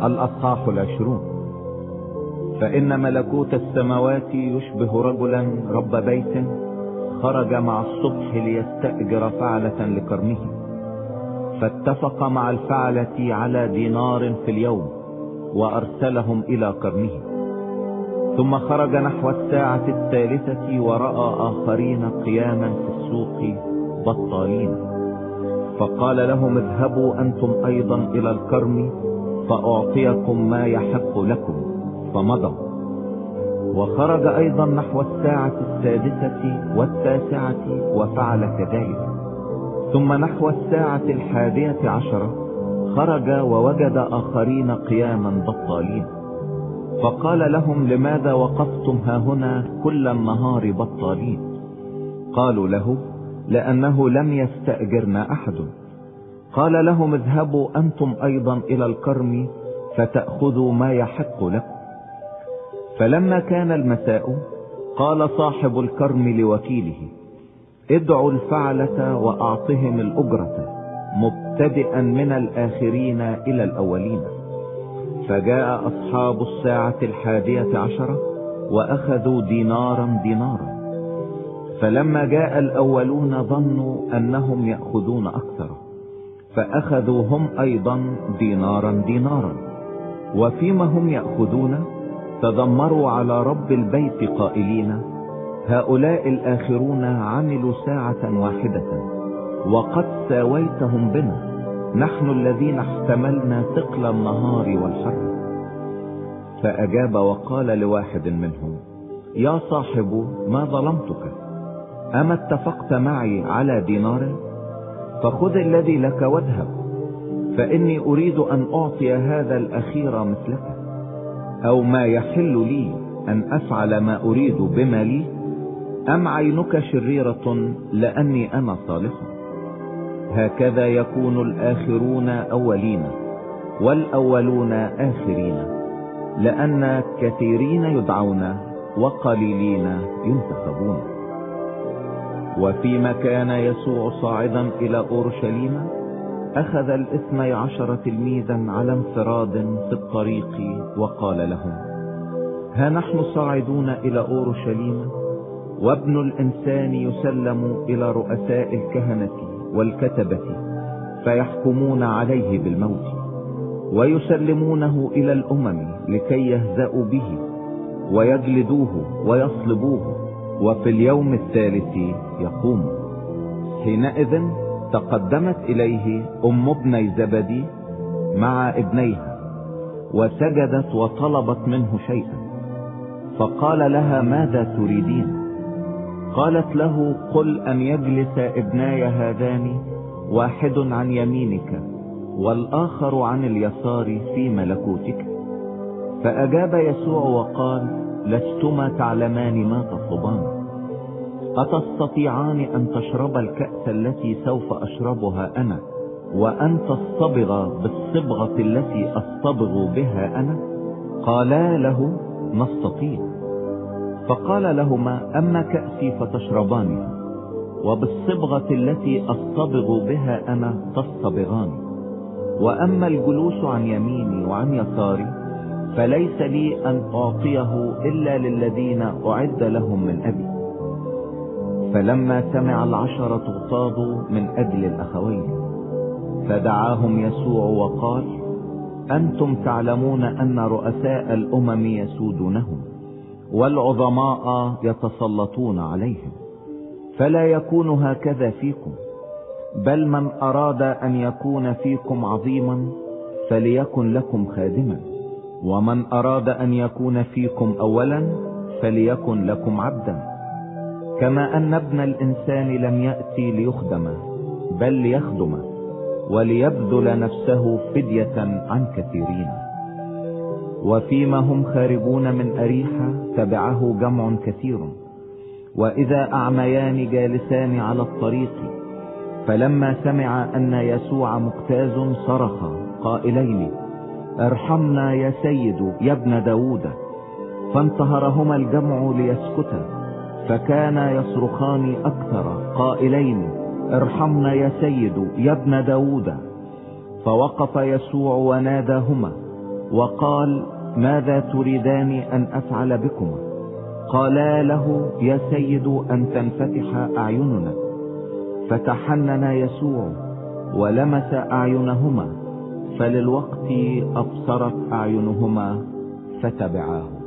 الأصحاح 20. فإن ملكوت السماوات يشبه رجلا رب بيت خرج مع الصبح ليستأجر فعلة لكرمه، فاتفق مع الفعلة على دينار في اليوم، وأرسلهم إلى كرمه. ثم خرج نحو الساعة 3 ورأى آخرين قياما في السوق بطالين، فقال لهم: اذهبوا أنتم أيضا إلى الكرم فأعطيكم ما يحق لكم، فمضوا. وخرج أيضا نحو الساعة 6 و9 وفعل كذلك. ثم نحو الساعة 11 خرج ووجد آخرين قياما بطالين، فقال لهم: لماذا وقفتم هاهنا كل النهار بطالين؟ قالوا له: لأنه لم يستأجرنا أحد. قال لهم: اذهبوا أنتم أيضا إلى الكرم فتأخذوا ما يحق لكم. فلما كان المساء قال صاحب الكرم لوكيله: ادعوا الفعلة وأعطهم الأجرة، مبتدئا من الآخرين إلى الأولين. فجاء أصحاب الساعة 11 وأخذوا دينارا دينارا. فلما جاء الأولون ظنوا أنهم يأخذون أكثر، فأخذوا هم أيضا دينارا دينارا. وفيما هم يأخذون تذمروا على رب البيت قائلين: هؤلاء الآخرون عملوا ساعة واحدة وقد ساويتهم بنا، نحن الذين احتملنا ثقل النهار والحر. فأجاب وقال لواحد منهم: يا صاحب، ما ظلمتك؟ أما اتفقت معي على دينار؟ فخذ الذي لك واذهب، فإني أريد أن أعطي هذا الأخير مثلك. أو ما يحل لي أن أفعل ما أريد بما لي؟ أم عينك شريرة لأني أنا صالح؟ هكذا يكون الآخرون أولين والأولون آخرين، لأن كثيرين يدعون وقليلين ينتخبون. وفيما كان يسوع صاعدا إلى أورشليم أخذ 12 تلميذا على انفراد في الطريق وقال لهم: ها نحن صاعدون إلى أورشليم، وابن الإنسان يسلم إلى رؤساء الكهنة والكتبة، فيحكمون عليه بالموت، ويسلمونه إلى الأمم لكي يهزأوا به ويجلدوه ويصلبوه، وفي اليوم الثالث يقوم. حينئذ تقدمت إليه أم ابني زبدي مع ابنيها، وسجدت وطلبت منه شيئا، فقال لها: ماذا تريدين؟ قالت له: قل أن يجلس ابناي هذان، واحد عن يمينك والآخر عن اليسار في ملكوتك. فأجاب يسوع وقال: لستما تعلمان ما تطلبان. أتستطيعان أن تشرب الكأس التي سوف أشربها أنا، وأن تصطبغ بالصبغة التي أصطبغ بها أنا؟ قالا له: نستطيع. فقال لهما: أما كأسي فتشربانها، وبالصبغة التي أصطبغ بها أنا تصطبغان، وأما الجلوس عن يميني وعن يساري فليس لي أن أعطيه إلا للذين أعد لهم من أبي. فلما سمع 10 اغتاظوا من أجل الأخوين، فدعاهم يسوع وقال: أنتم تعلمون أن رؤساء الأمم يسودونهم، والعظماء يتسلطون عليهم، فلا يكون هكذا فيكم، بل من أراد أن يكون فيكم عظيما فليكن لكم خادما، ومن أراد أن يكون فيكم أولا فليكن لكم عبدا. كما أن ابن الإنسان لم يأتي ليخدم بل ليخدم، وليبذل نفسه فدية عن كثيرين. وفيما هم خارجون من أريحة تبعه جمع كثير، وإذا أعميان جالسان على الطريق، فلما سمع أن يسوع مجتاز صرخ قائلين: ارحمنا يا سيد يا ابن داود. فانتهرهما الجمع ليسكتا، فكان يصرخان أكثر قائلين: ارحمنا يا سيد يا ابن داود. فوقف يسوع وناداهما وقال: ماذا تريدان أن أفعل بكما؟ قالا له: يا سيد أن تنفتح أعيننا. فتحنن يسوع ولمس أعينهما، فللوقت أبصرت أعينهما فتبعاه.